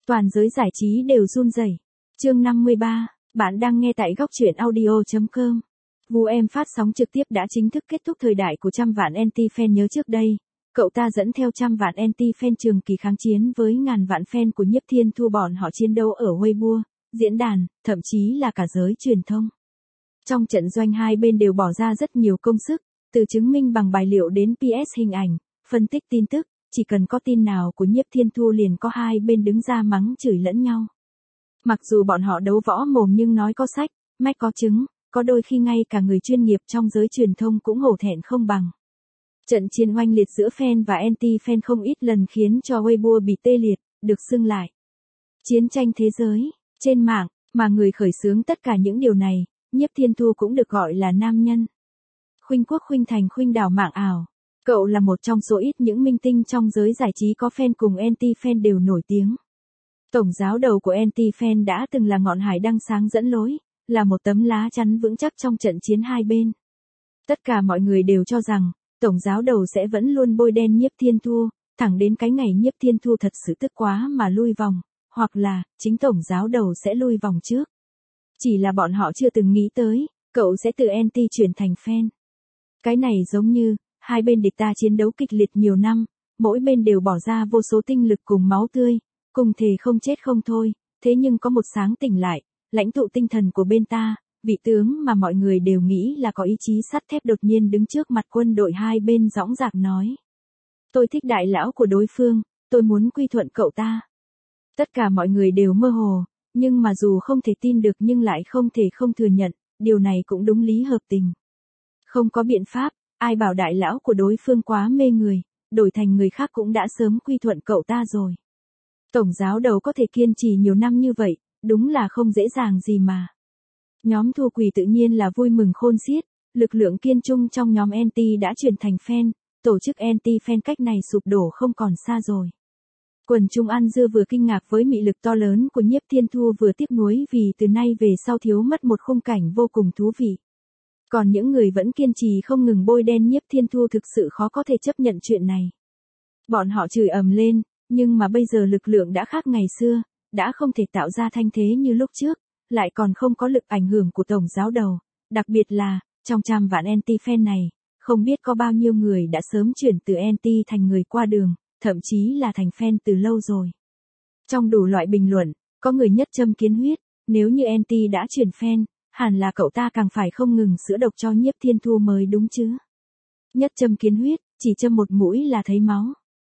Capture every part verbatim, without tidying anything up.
Toàn giới giải trí đều run rẩy. Chương năm mươi ba, bạn đang nghe tại góc truyện audio chấm com. Vu Em phát sóng trực tiếp đã chính thức kết thúc thời đại của trăm vạn anti-fan. Nhớ trước đây, cậu ta dẫn theo trăm vạn anti-fan trường kỳ kháng chiến với ngàn vạn fan của Nhiếp Thiên Thu, bọn họ chiến đấu ở Weibo, diễn đàn, thậm chí là cả giới truyền thông. Trong trận doanh hai bên đều bỏ ra rất nhiều công sức, từ chứng minh bằng bài liệu đến pê ét hình ảnh, phân tích tin tức, chỉ cần có tin nào của Nhiếp Thiên Thu liền có hai bên đứng ra mắng chửi lẫn nhau. Mặc dù bọn họ đấu võ mồm nhưng nói có sách, mách có chứng, có đôi khi ngay cả người chuyên nghiệp trong giới truyền thông cũng hổ thẹn không bằng. Trận chiến oanh liệt giữa fan và anti-fan không ít lần khiến cho Weibo bị tê liệt, được xưng lại chiến tranh thế giới trên mạng, mà người khởi xướng tất cả những điều này, Nhiếp Thiên Thu cũng được gọi là nam nhân. Khuynh quốc khuynh thành khuynh đảo mạng ảo. Cậu là một trong số ít những minh tinh trong giới giải trí có fan cùng anti-fan đều nổi tiếng. Tổng giáo đầu của anti-fan đã từng là ngọn hải đăng sáng dẫn lối, là một tấm lá chắn vững chắc trong trận chiến hai bên. Tất cả mọi người đều cho rằng, tổng giáo đầu sẽ vẫn luôn bôi đen Nhiếp Thiên Thu, thẳng đến cái ngày Nhiếp Thiên Thu thật sự tức quá mà lui vòng, hoặc là, chính tổng giáo đầu sẽ lui vòng trước. Chỉ là bọn họ chưa từng nghĩ tới, cậu sẽ từ anti chuyển thành fan. Cái này giống như, hai bên địch ta chiến đấu kịch liệt nhiều năm, mỗi bên đều bỏ ra vô số tinh lực cùng máu tươi, cùng thề không chết không thôi, thế nhưng có một sáng tỉnh lại, lãnh tụ tinh thần của bên ta, vị tướng mà mọi người đều nghĩ là có ý chí sắt thép đột nhiên đứng trước mặt quân đội hai bên dõng dạc nói. Tôi thích đại lão của đối phương, tôi muốn quy thuận cậu ta. Tất cả mọi người đều mơ hồ, nhưng mà dù không thể tin được nhưng lại không thể không thừa nhận, điều này cũng đúng lý hợp tình. Không có biện pháp, ai bảo đại lão của đối phương quá mê người, đổi thành người khác cũng đã sớm quy thuận cậu ta rồi. Tổng giáo đầu có thể kiên trì nhiều năm như vậy, đúng là không dễ dàng gì mà. Nhóm Thu Quỳ tự nhiên là vui mừng khôn xiết, lực lượng kiên trung trong nhóm anti đã chuyển thành fan, tổ chức anti-fan cách này sụp đổ không còn xa rồi. Quần chúng ăn dưa vừa kinh ngạc với mị lực to lớn của Nhiếp Thiên Thu vừa tiếc nuối vì từ nay về sau thiếu mất một khung cảnh vô cùng thú vị. Còn những người vẫn kiên trì không ngừng bôi đen Nhiếp Thiên Thu thực sự khó có thể chấp nhận chuyện này. Bọn họ chửi ầm lên, nhưng mà bây giờ lực lượng đã khác ngày xưa, đã không thể tạo ra thanh thế như lúc trước, lại còn không có lực ảnh hưởng của tổng giáo đầu, đặc biệt là, trong trăm vạn anti-fan này, không biết có bao nhiêu người đã sớm chuyển từ anti thành người qua đường, thậm chí là thành fan từ lâu rồi. Trong đủ loại bình luận, có người nhất châm kiến huyết, nếu như anti đã chuyển fan, hẳn là cậu ta càng phải không ngừng sữa độc cho Nhiếp Thiên Thu mới đúng chứ. Nhất châm kiến huyết, chỉ châm một mũi là thấy máu.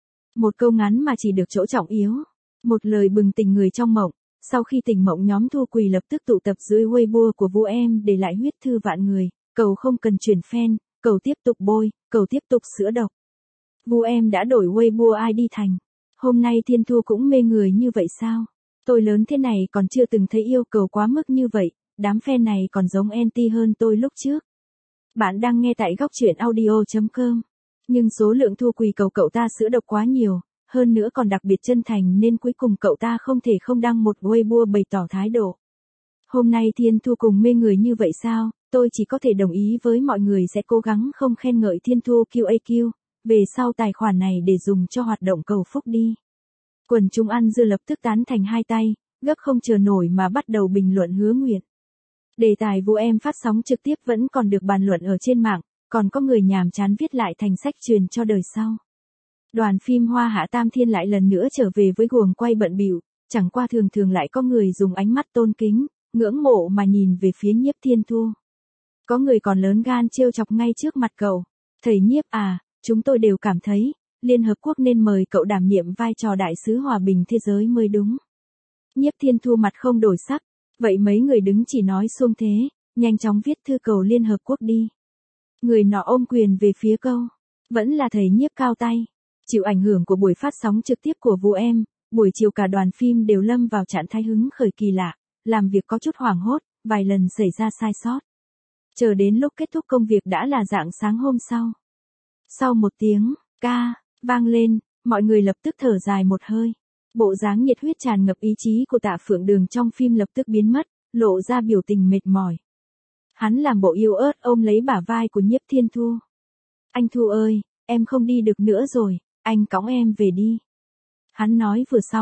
Một câu ngắn mà chỉ được chỗ trọng yếu. Một lời bừng tỉnh người trong mộng. Sau khi tỉnh mộng, nhóm Thu Quỳ lập tức tụ tập dưới Weibo của Vu Em để lại huyết thư vạn người, cầu không cần chuyển fan, cầu tiếp tục bôi, cầu tiếp tục sữa độc. Vu Em đã đổi Weibo i đê thành. Hôm nay Thiên Thu cũng mê người như vậy sao? Tôi lớn thế này còn chưa từng thấy yêu cầu quá mức như vậy, đám fan này còn giống anti hơn tôi lúc trước. Bạn đang nghe tại góc truyện audio chấm com. Nhưng số lượng Thu Quỳ cầu cậu ta sữa độc quá nhiều, hơn nữa còn đặc biệt chân thành nên cuối cùng cậu ta không thể không đăng một Weibo bày tỏ thái độ. Hôm nay Thiên Thu cùng mê người như vậy sao? Tôi chỉ có thể đồng ý với mọi người sẽ cố gắng không khen ngợi Thiên Thu quy a quy, về sau tài khoản này để dùng cho hoạt động cầu phúc đi. Quần chúng ăn dưa lập tức tán thành hai tay, gấp không chờ nổi mà bắt đầu bình luận hứa nguyện. Đề tài Vu Em phát sóng trực tiếp vẫn còn được bàn luận ở trên mạng, còn có người nhàm chán viết lại thành sách truyền cho đời sau. Đoàn phim Hoa Hạ Tam Thiên lại lần nữa trở về với guồng quay bận bịu, chẳng qua thường thường lại có người dùng ánh mắt tôn kính, ngưỡng mộ mà nhìn về phía Nhiếp Thiên Thu. Có người còn lớn gan trêu chọc ngay trước mặt cậu. Thầy Nhiếp à, chúng tôi đều cảm thấy, Liên Hợp Quốc nên mời cậu đảm nhiệm vai trò đại sứ hòa bình thế giới mới đúng. Nhiếp Thiên Thu mặt không đổi sắc, vậy mấy người đứng chỉ nói xuông thế, nhanh chóng viết thư cầu Liên Hợp Quốc đi. Người nọ ôm quyền về phía câu, vẫn là thầy Nhiếp cao tay. Chịu ảnh hưởng của buổi phát sóng trực tiếp của Vu Em, buổi chiều cả đoàn phim đều lâm vào trạng thái hứng khởi kỳ lạ, làm việc có chút hoảng hốt, vài lần xảy ra sai sót. Chờ đến lúc kết thúc công việc đã là rạng sáng hôm sau. Sau một tiếng, ca, vang lên, mọi người lập tức thở dài một hơi. Bộ dáng nhiệt huyết tràn ngập ý chí của Tạ Phượng Đường trong phim lập tức biến mất, lộ ra biểu tình mệt mỏi. Hắn làm bộ yếu ớt ôm lấy bả vai của Nhiếp Thiên Thu. Anh Thu ơi, em không đi được nữa rồi, anh cõng em về đi. Hắn nói vừa xong,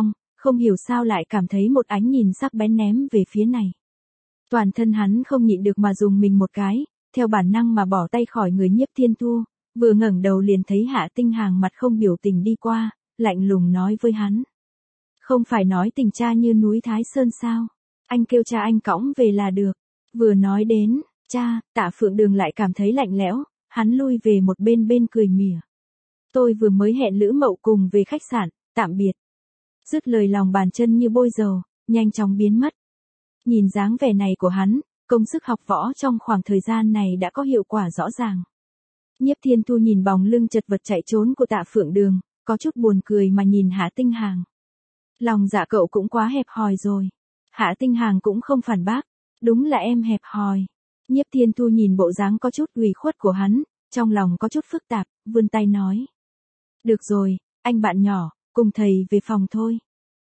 không hiểu sao lại cảm thấy một ánh nhìn sắc bén ném về phía này. Toàn thân hắn không nhịn được mà dùng mình một cái, theo bản năng mà bỏ tay khỏi người Nhiếp Thiên Thu, vừa ngẩng đầu liền thấy Hạ Tinh Hàng mặt không biểu tình đi qua, lạnh lùng nói với hắn. Không phải nói tình cha như núi Thái Sơn sao? Anh kêu cha anh cõng về là được. Vừa nói đến, cha, Tạ Phượng Đường lại cảm thấy lạnh lẽo, hắn lui về một bên bên cười mỉa. Tôi vừa mới hẹn Lữ Mậu cùng về khách sạn, tạm biệt. Dứt lời lòng bàn chân như bôi dầu, nhanh chóng biến mất. Nhìn dáng vẻ này của hắn, công sức học võ trong khoảng thời gian này đã có hiệu quả rõ ràng. Nhiếp Thiên Thu nhìn bóng lưng chật vật chạy trốn của Tạ Phượng Đường, có chút buồn cười mà nhìn Hạ Tinh Hàng. Lòng dạ cậu cũng quá hẹp hòi rồi. Hạ Tinh Hàng cũng không phản bác, đúng là em hẹp hòi. Nhiếp Thiên Thu nhìn bộ dáng có chút ủy khuất của hắn, trong lòng có chút phức tạp, vươn tay nói. Được rồi, anh bạn nhỏ, cùng thầy về phòng thôi.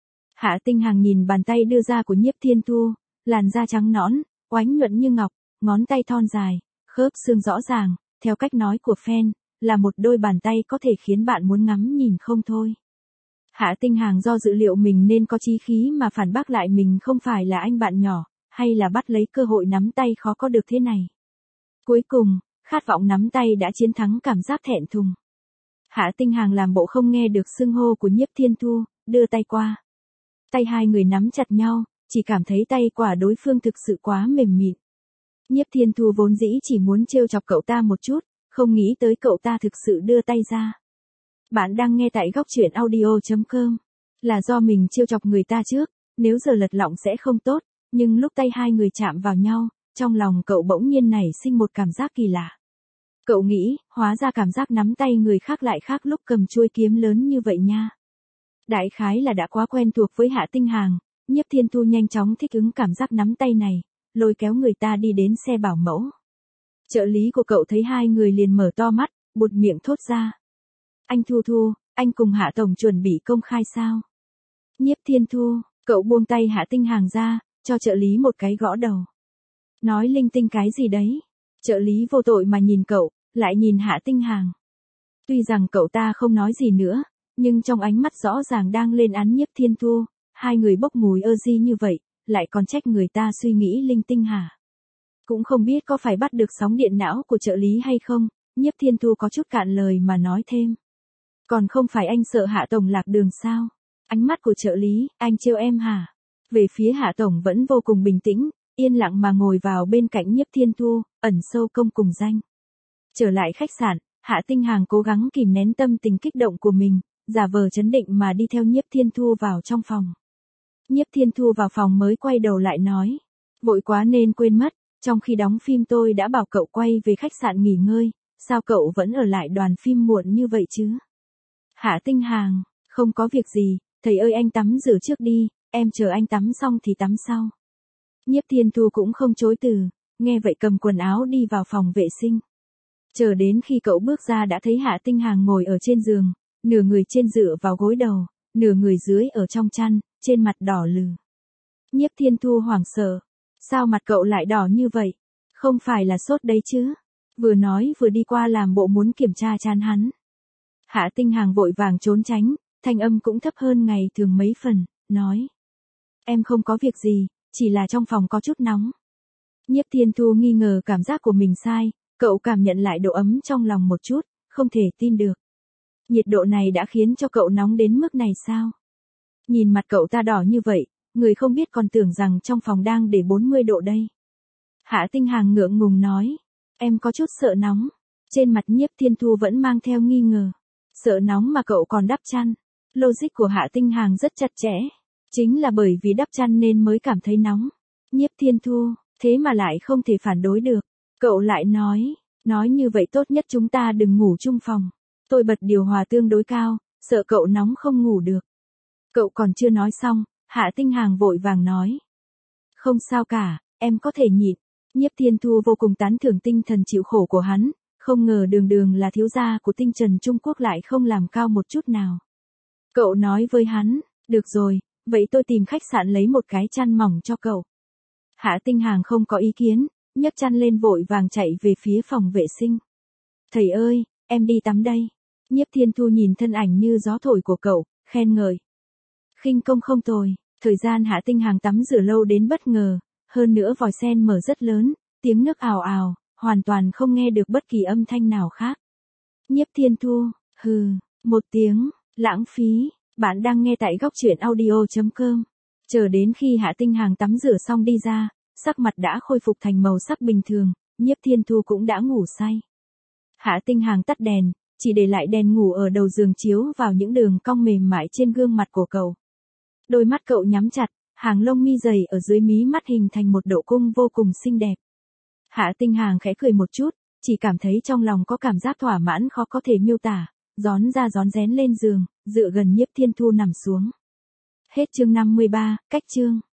Hạ Tinh Hàng nhìn bàn tay đưa ra của Nhiếp Thiên Thu, làn da trắng nõn, oánh nhuận như ngọc, ngón tay thon dài, khớp xương rõ ràng, theo cách nói của fan, là một đôi bàn tay có thể khiến bạn muốn ngắm nhìn không thôi. Hạ Tinh Hàng do dự liệu mình nên có chí khí mà phản bác lại mình không phải là anh bạn nhỏ, hay là bắt lấy cơ hội nắm tay khó có được thế này. Cuối cùng, khát vọng nắm tay đã chiến thắng cảm giác thẹn thùng. Hạ Tinh Hàng làm bộ không nghe được xưng hô của Nhiếp Thiên Thu, đưa tay qua. Tay hai người nắm chặt nhau, chỉ cảm thấy tay quả đối phương thực sự quá mềm mịn. Nhiếp Thiên Thu vốn dĩ chỉ muốn trêu chọc cậu ta một chút, không nghĩ tới cậu ta thực sự đưa tay ra. Bạn đang nghe tại góc truyện audio chấm com. Là do mình trêu chọc người ta trước, nếu giờ lật lọng sẽ không tốt, nhưng lúc tay hai người chạm vào nhau, trong lòng cậu bỗng nhiên nảy sinh một cảm giác kỳ lạ. Cậu nghĩ, hóa ra cảm giác nắm tay người khác lại khác lúc cầm chuôi kiếm lớn như vậy nha. Đại khái là đã quá quen thuộc với Hạ Tinh Hàng, Nhiếp Thiên Thu nhanh chóng thích ứng cảm giác nắm tay này, lôi kéo người ta đi đến xe bảo mẫu. Trợ lý của cậu thấy hai người liền mở to mắt, buột miệng thốt ra. Anh Thu Thu, anh cùng Hạ Tổng chuẩn bị công khai sao? Nhiếp Thiên Thu, cậu buông tay Hạ Tinh Hàng ra, cho trợ lý một cái gõ đầu. Nói linh tinh cái gì đấy? Trợ lý vô tội mà nhìn cậu, lại nhìn Hạ Tinh Hàng. Tuy rằng cậu ta không nói gì nữa, nhưng trong ánh mắt rõ ràng đang lên án Nhiếp Thiên Thu, hai người bốc mùi ơ di như vậy, lại còn trách người ta suy nghĩ linh tinh hả? Cũng không biết có phải bắt được sóng điện não của trợ lý hay không, Nhiếp Thiên Thu có chút cạn lời mà nói thêm. Còn không phải anh sợ Hạ Tổng lạc đường sao? Ánh mắt của trợ lý, anh trêu em hả? Về phía Hạ Tổng vẫn vô cùng bình tĩnh, yên lặng mà ngồi vào bên cạnh Nhiếp Thiên Thu, ẩn sâu công cùng danh. Trở lại khách sạn, Hạ Tinh Hàng cố gắng kìm nén tâm tình kích động của mình, giả vờ chấn định mà đi theo Nhiếp Thiên Thu vào trong phòng. Nhiếp Thiên Thu vào phòng mới quay đầu lại nói. Vội quá nên quên mất, trong khi đóng phim tôi đã bảo cậu quay về khách sạn nghỉ ngơi, sao cậu vẫn ở lại đoàn phim muộn như vậy chứ? Hạ Tinh Hàng, không có việc gì, thầy ơi anh tắm rửa trước đi, em chờ anh tắm xong thì tắm sau. Nhiếp Thiên Thu cũng không chối từ, nghe vậy cầm quần áo đi vào phòng vệ sinh. Chờ đến khi cậu bước ra đã thấy Hạ Tinh Hàng ngồi ở trên giường, nửa người trên dựa vào gối đầu, nửa người dưới ở trong chăn, trên mặt đỏ lừ. Nhiếp Thiên Thu hoảng sợ. Sao mặt cậu lại đỏ như vậy? Không phải là sốt đấy chứ? Vừa nói vừa đi qua làm bộ muốn kiểm tra trán hắn. Hạ Tinh Hàng vội vàng trốn tránh, thanh âm cũng thấp hơn ngày thường mấy phần, nói. Em không có việc gì, chỉ là trong phòng có chút nóng. Nhiếp Thiên Thu nghi ngờ cảm giác của mình sai, cậu cảm nhận lại độ ấm trong lòng một chút, không thể tin được. Nhiệt độ này đã khiến cho cậu nóng đến mức này sao? Nhìn mặt cậu ta đỏ như vậy, người không biết còn tưởng rằng trong phòng đang để bốn mươi độ đây. Hạ Tinh Hàng ngượng ngùng nói, em có chút sợ nóng. Trên mặt Nhiếp Thiên Thu vẫn mang theo nghi ngờ. Sợ nóng mà cậu còn đắp chăn. Logic của Hạ Tinh Hàng rất chặt chẽ. Chính là bởi vì đắp chăn nên mới cảm thấy nóng. Nhiếp Thiên Thu, thế mà lại không thể phản đối được. Cậu lại nói, nói như vậy tốt nhất chúng ta đừng ngủ chung phòng. Tôi bật điều hòa tương đối cao, sợ cậu nóng không ngủ được. Cậu còn chưa nói xong, Hạ Tinh Hàng vội vàng nói. Không sao cả, em có thể nhịn. Nhiếp Thiên Thu vô cùng tán thưởng tinh thần chịu khổ của hắn, không ngờ đường đường là thiếu gia của tinh trần Trung Quốc lại không làm cao một chút nào. Cậu nói với hắn, được rồi, vậy tôi tìm khách sạn lấy một cái chăn mỏng cho cậu. Hạ Tinh Hàng không có ý kiến, nhấc chăn lên vội vàng chạy về phía phòng vệ sinh. Thầy ơi, em đi tắm đây. Nhiếp Thiên Thu nhìn thân ảnh như gió thổi của cậu, khen ngợi. Khinh công không tồi, thời gian Hạ Tinh Hàng tắm rửa lâu đến bất ngờ, hơn nữa vòi sen mở rất lớn, tiếng nước ào ào, hoàn toàn không nghe được bất kỳ âm thanh nào khác. Nhiếp Thiên Thu, hừ, một tiếng, lãng phí, bạn đang nghe tại góc truyện audio chấm com. Chờ đến khi Hạ Tinh Hàng tắm rửa xong đi ra, sắc mặt đã khôi phục thành màu sắc bình thường, Nhiếp Thiên Thu cũng đã ngủ say. Hạ Tinh Hàng tắt đèn, chỉ để lại đèn ngủ ở đầu giường chiếu vào những đường cong mềm mại trên gương mặt của cậu. Đôi mắt cậu nhắm chặt, hàng lông mi dày ở dưới mí mắt hình thành một độ cung vô cùng xinh đẹp. Hạ Tinh Hàng khẽ cười một chút, chỉ cảm thấy trong lòng có cảm giác thỏa mãn khó có thể miêu tả, rón ra rón rén lên giường, dựa gần Nhiếp Thiên Thu nằm xuống. Hết chương năm mươi ba, cách chương.